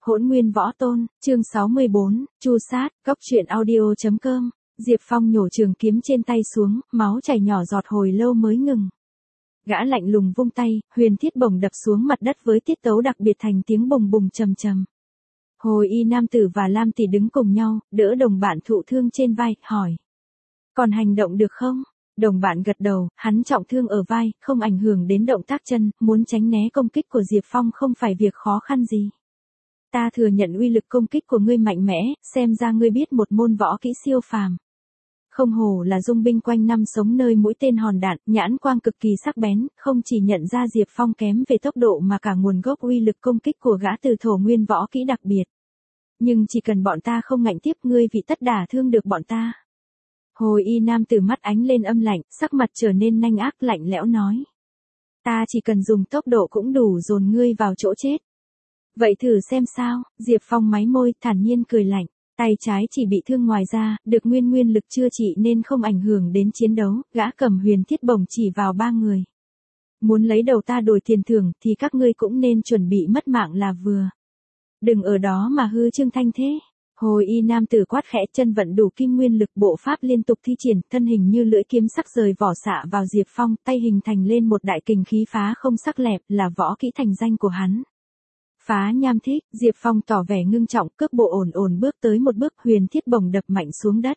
Hỗn Nguyên Võ Tôn, chương 64, Chu Sát, Cốc truyện audio.com. Diệp Phong nhổ trường kiếm trên tay xuống, máu chảy nhỏ giọt hồi lâu mới ngừng. Gã lạnh lùng vung tay, huyền thiết bổng đập xuống mặt đất với tiết tấu đặc biệt thành tiếng bùng bùng trầm trầm. Hồi y nam tử và Lam tỷ đứng cùng nhau, đỡ đồng bạn thụ thương trên vai, hỏi. Còn hành động được không? Đồng bạn gật đầu, hắn trọng thương ở vai, không ảnh hưởng đến động tác chân, muốn tránh né công kích của Diệp Phong không phải việc khó khăn gì. Ta thừa nhận uy lực công kích của ngươi mạnh mẽ, xem ra ngươi biết một môn võ kỹ siêu phàm. Không hổ là dung binh quanh năm sống nơi mũi tên hòn đạn, nhãn quang cực kỳ sắc bén, không chỉ nhận ra Diệp Phong kém về tốc độ mà cả nguồn gốc uy lực công kích của gã từ thổ nguyên võ kỹ đặc biệt. Nhưng chỉ cần bọn ta không ngạnh tiếp ngươi vì tất đả thương được bọn ta. Hồi y nam tử mắt ánh lên âm lạnh, sắc mặt trở nên nanh ác lạnh lẽo nói. Ta chỉ cần dùng tốc độ cũng đủ dồn ngươi vào chỗ chết. Vậy thử xem sao, Diệp Phong máy môi, thản nhiên cười lạnh. Tay trái chỉ bị thương ngoài ra, được nguyên lực chữa trị nên không ảnh hưởng đến chiến đấu, gã cầm huyền thiết bổng chỉ vào ba người. Muốn lấy đầu ta đổi tiền thưởng thì các ngươi cũng nên chuẩn bị mất mạng là vừa. Đừng ở đó mà hư trương thanh thế. Hồi y nam tử quát khẽ, chân vận đủ kim nguyên lực, bộ pháp liên tục thi triển, thân hình như lưỡi kiếm sắc rời vỏ xạ vào Diệp Phong, tay hình thành lên một đại kình khí phá không sắc lẹp, là võ kỹ thành danh của hắn. Phá nham thích, Diệp Phong tỏ vẻ ngưng trọng, cước bộ ổn bước tới một bước, huyền thiết bổng đập mạnh xuống đất.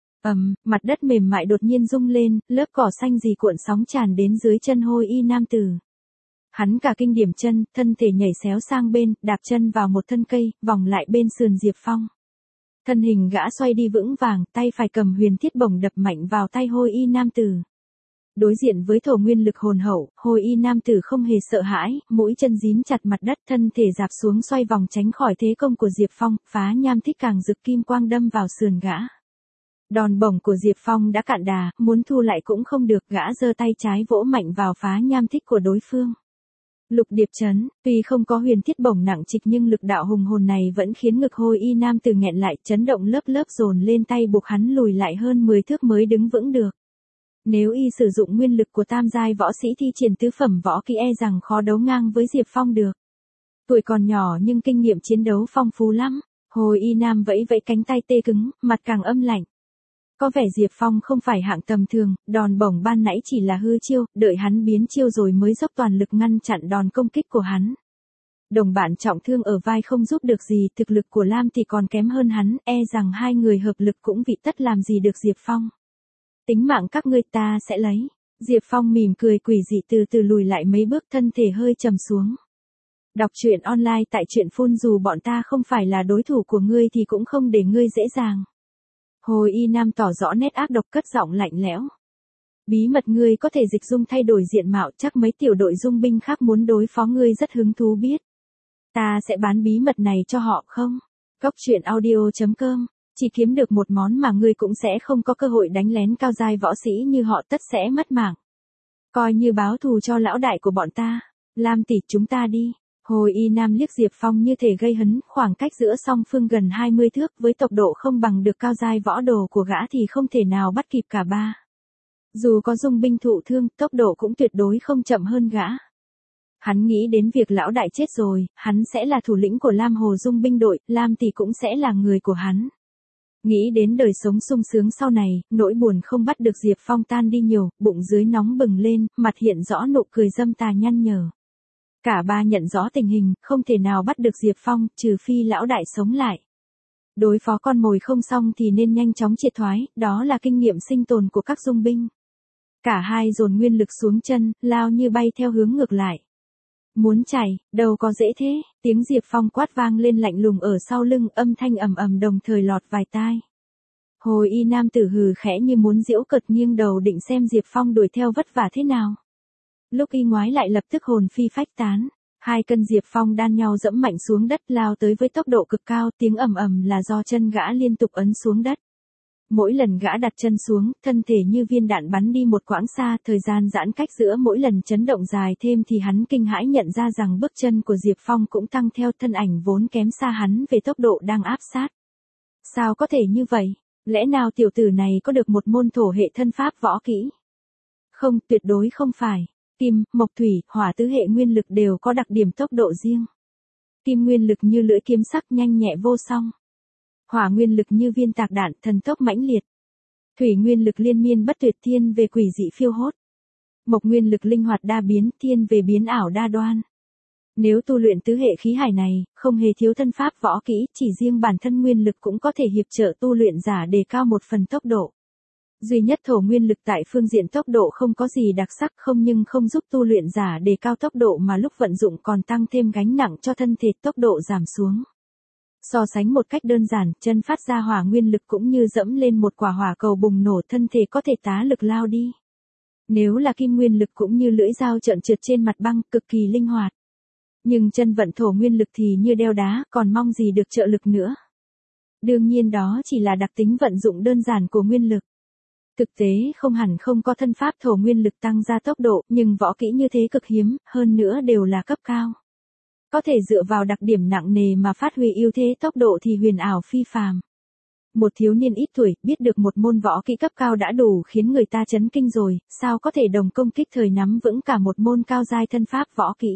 Mặt đất mềm mại đột nhiên rung lên, lớp cỏ xanh rì cuộn sóng tràn đến dưới chân Hồi y nam tử. Hắn cả kinh điểm chân, thân thể nhảy xéo sang bên, đạp chân vào một thân cây, vòng lại bên sườn Diệp Phong. Thân hình gã xoay đi vững vàng, tay phải cầm huyền thiết bổng đập mạnh vào tay Hồi y nam tử. Đối diện với thổ nguyên lực hồn hậu, Hồi y nam tử không hề sợ hãi, mũi chân dính chặt mặt đất, thân thể dạp xuống xoay vòng tránh khỏi thế công của Diệp Phong, phá nham thích càng rực kim quang đâm vào sườn gã. Đòn bổng của Diệp Phong đã cạn đà, muốn thu lại cũng không được, gã giơ tay trái vỗ mạnh vào phá nham thích của đối phương. Lục điệp chấn, tuy không có huyền thiết bổng nặng trịch nhưng lực đạo hùng hồn này vẫn khiến ngực Hồi y nam tử nghẹn lại, chấn động lớp dồn lên tay buộc hắn lùi lại hơn 10 thước mới đứng vững được. Nếu y sử dụng nguyên lực của tam giai võ sĩ thi triển tứ phẩm võ kỹ e rằng khó đấu ngang với Diệp Phong được. Tuổi còn nhỏ nhưng kinh nghiệm chiến đấu phong phú lắm. Hồi y nam vẫy cánh tay tê cứng, mặt càng âm lạnh. Có vẻ Diệp Phong không phải hạng tầm thường, đòn bổng ban nãy chỉ là hư chiêu, đợi hắn biến chiêu rồi mới dốc toàn lực ngăn chặn đòn công kích của hắn. Đồng bạn trọng thương ở vai không giúp được gì, thực lực của Lam thì còn kém hơn hắn, e rằng hai người hợp lực cũng vị tất làm gì được Diệp Phong. Tính mạng các ngươi ta sẽ lấy. Diệp Phong mỉm cười quỷ dị từ từ lùi lại mấy bước, thân thể hơi trầm xuống. Đọc truyện online tại truyện phun, dù bọn ta không phải là đối thủ của ngươi thì cũng không để ngươi dễ dàng. Hồi y nam tỏ rõ nét ác độc, cất giọng lạnh lẽo. Bí mật ngươi có thể dịch dung thay đổi diện mạo, chắc mấy tiểu đội dung binh khác muốn đối phó ngươi rất hứng thú biết. Ta sẽ bán bí mật này cho họ không? Cốc truyện audio.com. Chỉ kiếm được một món mà ngươi cũng sẽ không có cơ hội đánh lén cao giai võ sĩ như họ, tất sẽ mất mạng. Coi như báo thù cho lão đại của bọn ta. Lam tỷ, chúng ta đi. Hồi y nam liếc Diệp Phong như thể gây hấn, khoảng cách giữa song phương gần 20 thước, với tốc độ không bằng được cao giai võ đồ của gã thì không thể nào bắt kịp cả ba. Dù có dung binh thụ thương, tốc độ cũng tuyệt đối không chậm hơn gã. Hắn nghĩ đến việc lão đại chết rồi, hắn sẽ là thủ lĩnh của Lam Hồ dung binh đội, Lam tỷ cũng sẽ là người của hắn. Nghĩ đến đời sống sung sướng sau này, nỗi buồn không bắt được Diệp Phong tan đi nhiều, bụng dưới nóng bừng lên, mặt hiện rõ nụ cười dâm tà nhăn nhở. Cả ba nhận rõ tình hình, không thể nào bắt được Diệp Phong, trừ phi lão đại sống lại. Đối phó con mồi không xong thì nên nhanh chóng triệt thoái, đó là kinh nghiệm sinh tồn của các dung binh. Cả hai dồn nguyên lực xuống chân, lao như bay theo hướng ngược lại. Muốn chạy, đâu có dễ thế, tiếng Diệp Phong quát vang lên lạnh lùng ở sau lưng, âm thanh ầm đồng thời lọt vài tai. Hồi y nam tử hừ khẽ như muốn giễu cợt, nghiêng đầu định xem Diệp Phong đuổi theo vất vả thế nào. Lúc y ngoái lại lập tức hồn phi phách tán. Hai cân Diệp Phong đan nhau dẫm mạnh xuống đất, lao tới với tốc độ cực cao, tiếng ầm là do chân gã liên tục ấn xuống đất. Mỗi lần gã đặt chân xuống, thân thể như viên đạn bắn đi một quãng xa, thời gian giãn cách giữa mỗi lần chấn động dài thêm thì hắn kinh hãi nhận ra rằng bước chân của Diệp Phong cũng tăng theo, thân ảnh vốn kém xa hắn về tốc độ đang áp sát. Sao có thể như vậy? Lẽ nào tiểu tử này có được một môn thổ hệ thân pháp võ kỹ? Không, tuyệt đối không phải. Kim, mộc thủy, hỏa tứ hệ nguyên lực đều có đặc điểm tốc độ riêng. Kim nguyên lực như lưỡi kiếm sắc nhanh nhẹ vô song. Hỏa nguyên lực như viên tạc đạn thần tốc mãnh liệt. Thủy nguyên lực liên miên bất tuyệt thiên về quỷ dị phiêu hốt. Mộc nguyên lực linh hoạt đa biến thiên về biến ảo đa đoan. Nếu tu luyện tứ hệ khí hải này, không hề thiếu thân pháp võ kỹ, chỉ riêng bản thân nguyên lực cũng có thể hiệp trợ tu luyện giả đề cao một phần tốc độ. Duy nhất thổ nguyên lực tại phương diện tốc độ không có gì đặc sắc không nhưng không giúp tu luyện giả đề cao tốc độ mà lúc vận dụng còn tăng thêm gánh nặng cho thân thể tốc độ giảm xuống. So sánh một cách đơn giản, chân phát ra hỏa nguyên lực cũng như dẫm lên một quả hỏa cầu bùng nổ thân thể có thể tá lực lao đi. Nếu là kim nguyên lực cũng như lưỡi dao trợn trượt trên mặt băng, cực kỳ linh hoạt. Nhưng chân vận thổ nguyên lực thì như đeo đá, còn mong gì được trợ lực nữa. Đương nhiên đó chỉ là đặc tính vận dụng đơn giản của nguyên lực. Thực tế không hẳn không có thân pháp thổ nguyên lực tăng ra tốc độ, nhưng võ kỹ như thế cực hiếm, hơn nữa đều là cấp cao. Có thể dựa vào đặc điểm nặng nề mà phát huy ưu thế tốc độ thì huyền ảo phi phàm. Một thiếu niên ít tuổi, biết được một môn võ kỹ cấp cao đã đủ khiến người ta chấn kinh rồi, sao có thể đồng công kích thời nắm vững cả một môn cao giai thân pháp võ kỹ.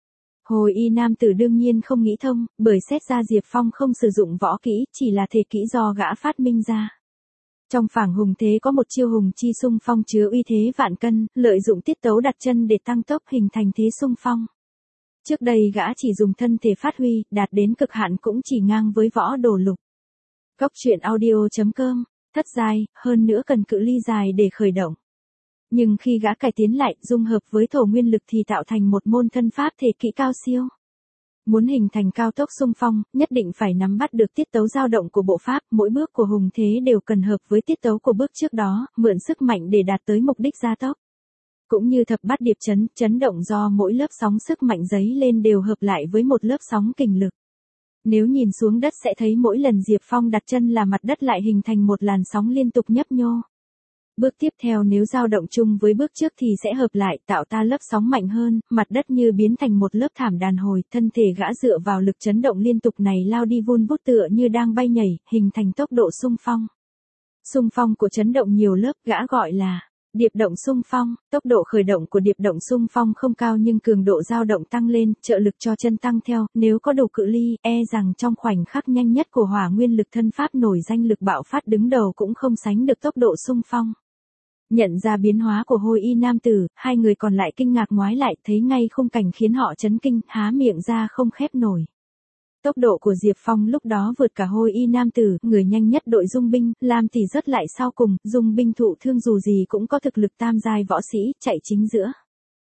Hồi y nam tử đương nhiên không nghĩ thông, bởi xét ra Diệp Phong không sử dụng võ kỹ, chỉ là thể kỹ do gã phát minh ra. Trong phảng hùng thế có một chiêu hùng chi xung phong chứa uy thế vạn cân, lợi dụng tiết tấu đặt chân để tăng tốc hình thành thế xung phong. Trước đây gã chỉ dùng thân thể phát huy, đạt đến cực hạn cũng chỉ ngang với võ đồ lục. Cốc truyện audio.com, thất giai, hơn nữa cần cự ly dài để khởi động. Nhưng khi gã cải tiến lại, dung hợp với thổ nguyên lực thì tạo thành một môn thân pháp thể kỹ cao siêu. Muốn hình thành cao tốc xung phong, nhất định phải nắm bắt được tiết tấu dao động của bộ pháp, mỗi bước của hùng thế đều cần hợp với tiết tấu của bước trước đó, mượn sức mạnh để đạt tới mục đích gia tốc. Cũng như thập bát điệp chấn động do mỗi lớp sóng sức mạnh dấy lên đều hợp lại với một lớp sóng kình lực. Nếu nhìn xuống đất sẽ thấy mỗi lần Diệp Phong đặt chân là mặt đất lại hình thành một làn sóng liên tục nhấp nhô. Bước tiếp theo nếu dao động chung với bước trước thì sẽ hợp lại tạo ta lớp sóng mạnh hơn, mặt đất như biến thành một lớp thảm đàn hồi, thân thể gã dựa vào lực chấn động liên tục này lao đi vun vút tựa như đang bay nhảy, hình thành tốc độ xung phong. Xung phong của chấn động nhiều lớp gã gọi là điệp động xung phong, tốc độ khởi động của điệp động xung phong không cao nhưng cường độ dao động tăng lên, trợ lực cho chân tăng theo, nếu có đủ cự ly, rằng trong khoảnh khắc nhanh nhất của hỏa nguyên lực thân pháp nổi danh lực bạo phát đứng đầu cũng không sánh được tốc độ xung phong. Nhận ra biến hóa của Hồi y nam tử, hai người còn lại kinh ngạc ngoái lại thấy ngay khung cảnh khiến họ chấn kinh, há miệng ra không khép nổi. Tốc độ của Diệp Phong lúc đó vượt cả Hồi y nam tử, người nhanh nhất đội dung binh, Lam Tỷ rất lại sau cùng, dung binh thụ thương dù gì cũng có thực lực tam giai võ sĩ, chạy chính giữa.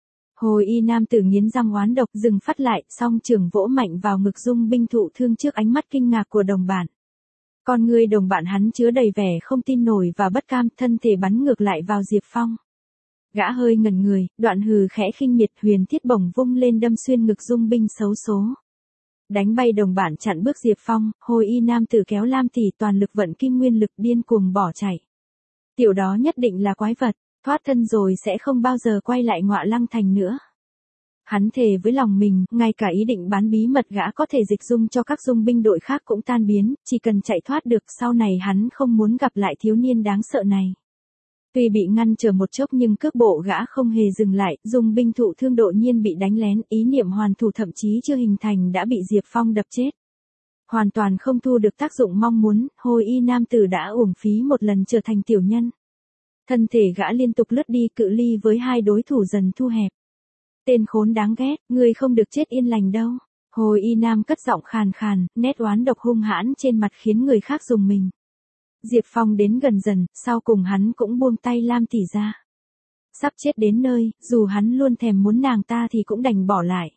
Hồi y nam tử nghiến răng oán độc dừng phát lại, song trường vỗ mạnh vào ngực dung binh thụ thương trước ánh mắt kinh ngạc của đồng bạn. Con người đồng bạn hắn chứa đầy vẻ không tin nổi và bất cam, thân thể bắn ngược lại vào Diệp Phong. Gã hơi ngẩn người, đoạn hừ khẽ khinh miệt, huyền thiết bổng vung lên đâm xuyên ngực dung binh xấu số. Đánh bay đồng bạn chặn bước Diệp Phong, Hồi y nam tử kéo Lam Tỷ toàn lực vận kim nguyên lực điên cuồng bỏ chạy. Tiểu đó nhất định là quái vật, thoát thân rồi sẽ không bao giờ quay lại Ngọa Lăng thành nữa. Hắn thề với lòng mình, ngay cả ý định bán bí mật gã có thể dịch dung cho các dung binh đội khác cũng tan biến, chỉ cần chạy thoát được sau này hắn không muốn gặp lại thiếu niên đáng sợ này. Tuy bị ngăn trở một chốc nhưng cước bộ gã không hề dừng lại, dung binh thụ thương đột nhiên bị đánh lén, ý niệm hoàn thủ thậm chí chưa hình thành đã bị Diệp Phong đập chết. Hoàn toàn không thu được tác dụng mong muốn, Hồi y nam tử đã uổng phí một lần trở thành tiểu nhân. Thân thể gã liên tục lướt đi, cự ly với hai đối thủ dần thu hẹp. Tên khốn đáng ghét, ngươi không được chết yên lành đâu. Hồi y nam cất giọng khàn khàn, nét oán độc hung hãn trên mặt khiến người khác rùng mình. Diệp Phong đến gần dần, sau cùng hắn cũng buông tay Lam Tỷ ra. Sắp chết đến nơi, dù hắn luôn thèm muốn nàng ta thì cũng đành bỏ lại.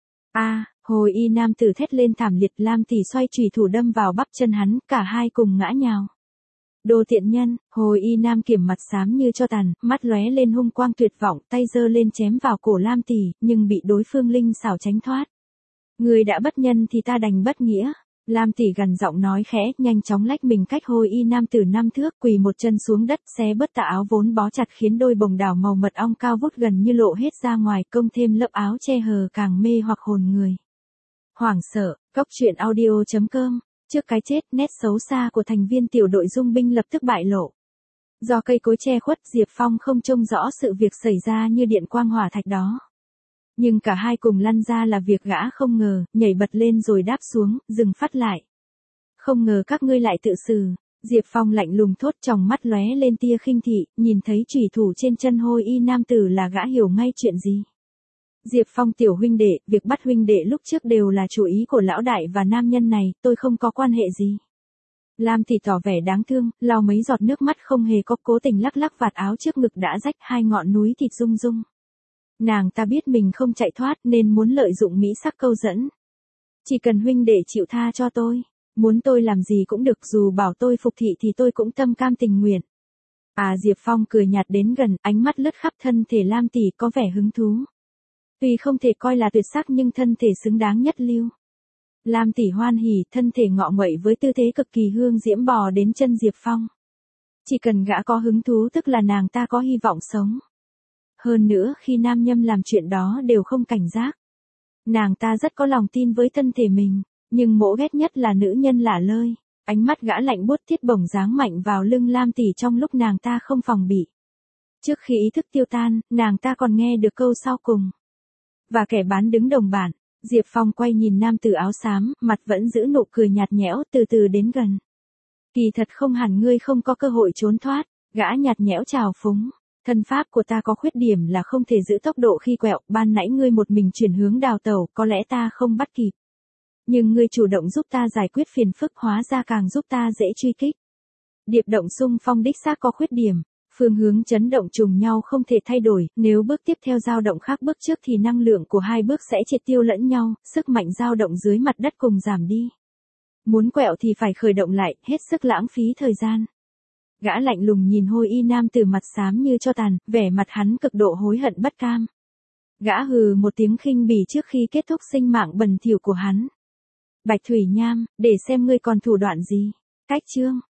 Hồi y nam tử thét lên thảm liệt, Lam Tỷ xoay chùy thủ đâm vào bắp chân hắn, cả hai cùng ngã nhào. Đồ tiện nhân, Hồi y nam kiểm mặt xám như cho tàn, mắt lóe lên hung quang tuyệt vọng, tay giơ lên chém vào cổ Lam Tỷ, nhưng bị đối phương linh xảo tránh thoát. Người đã bất nhân thì ta đành bất nghĩa. Lam Tỷ gằn giọng nói khẽ, nhanh chóng lách mình cách Hồi y nam tử 5 thước, quỳ một chân xuống đất, xé bớt tà áo vốn bó chặt khiến đôi bồng đảo màu mật ong cao vút gần như lộ hết ra ngoài, công thêm lớp áo che hờ càng mê hoặc hồn người. Hoảng sợ, cốc truyện audio.com. Trước cái chết, nét xấu xa của thành viên tiểu đội dung binh lập tức bại lộ. Do cây cối che khuất, Diệp Phong không trông rõ sự việc xảy ra như điện quang hỏa thạch đó. Nhưng cả hai cùng lăn ra là việc gã không ngờ, nhảy bật lên rồi đáp xuống, dừng phát lại. Không ngờ các ngươi lại tự xử. Diệp Phong lạnh lùng thốt, tròng mắt lóe lên tia khinh thị, nhìn thấy chủy thủ trên chân hôi y nam tử là gã hiểu ngay chuyện gì. Diệp Phong tiểu huynh đệ, việc bắt huynh đệ lúc trước đều là chủ ý của lão đại và nam nhân này, tôi không có quan hệ gì. Lam thì tỏ vẻ đáng thương, lau mấy giọt nước mắt không hề có, cố tình lắc lắc vạt áo trước ngực đã rách, hai ngọn núi thịt rung rung. Nàng ta biết mình không chạy thoát nên muốn lợi dụng mỹ sắc câu dẫn. Chỉ cần huynh đệ chịu tha cho tôi, muốn tôi làm gì cũng được, dù bảo tôi phục thị thì tôi cũng tâm cam tình nguyện. Diệp Phong cười nhạt đến gần, ánh mắt lướt khắp thân thể Lam tỷ có vẻ hứng thú. Tuy không thể coi là tuyệt sắc nhưng thân thể xứng đáng nhất lưu. Lam tỷ hoan hỉ, thân thể ngọ nguậy với tư thế cực kỳ hương diễm bò đến chân Diệp Phong. Chỉ cần gã có hứng thú tức là nàng ta có hy vọng sống. Hơn nữa khi nam nhân làm chuyện đó đều không cảnh giác. Nàng ta rất có lòng tin với thân thể mình, nhưng mỗ ghét nhất là nữ nhân lả lơi. Ánh mắt gã lạnh buốt thiết bổng giáng mạnh vào lưng Lam tỷ trong lúc nàng ta không phòng bị. Trước khi ý thức tiêu tan, nàng ta còn nghe được câu sau cùng. Và kẻ bán đứng đồng bản. Diệp Phong quay nhìn nam tử áo xám, mặt vẫn giữ nụ cười nhạt nhẽo, từ từ đến gần. Kỳ thật không hẳn ngươi không có cơ hội trốn thoát, gã nhạt nhẽo chào phúng. Thân pháp của ta có khuyết điểm là không thể giữ tốc độ khi quẹo, ban nãy ngươi một mình chuyển hướng đào tẩu, có lẽ ta không bắt kịp. Nhưng ngươi chủ động giúp ta giải quyết phiền phức, hóa ra càng giúp ta dễ truy kích. Điệp động xung phong đích xác có khuyết điểm. Phương hướng chấn động trùng nhau không thể thay đổi, nếu bước tiếp theo dao động khác bước trước thì năng lượng của hai bước sẽ triệt tiêu lẫn nhau, sức mạnh dao động dưới mặt đất cùng giảm đi. Muốn quẹo thì phải khởi động lại, hết sức lãng phí thời gian. Gã lạnh lùng nhìn hôi y nam từ mặt xám như tro tàn, vẻ mặt hắn cực độ hối hận bất cam. Gã hừ một tiếng khinh bỉ trước khi kết thúc sinh mạng bần thỉu của hắn. Bạch Thủy Nham, để xem ngươi còn thủ đoạn gì. Cách chương.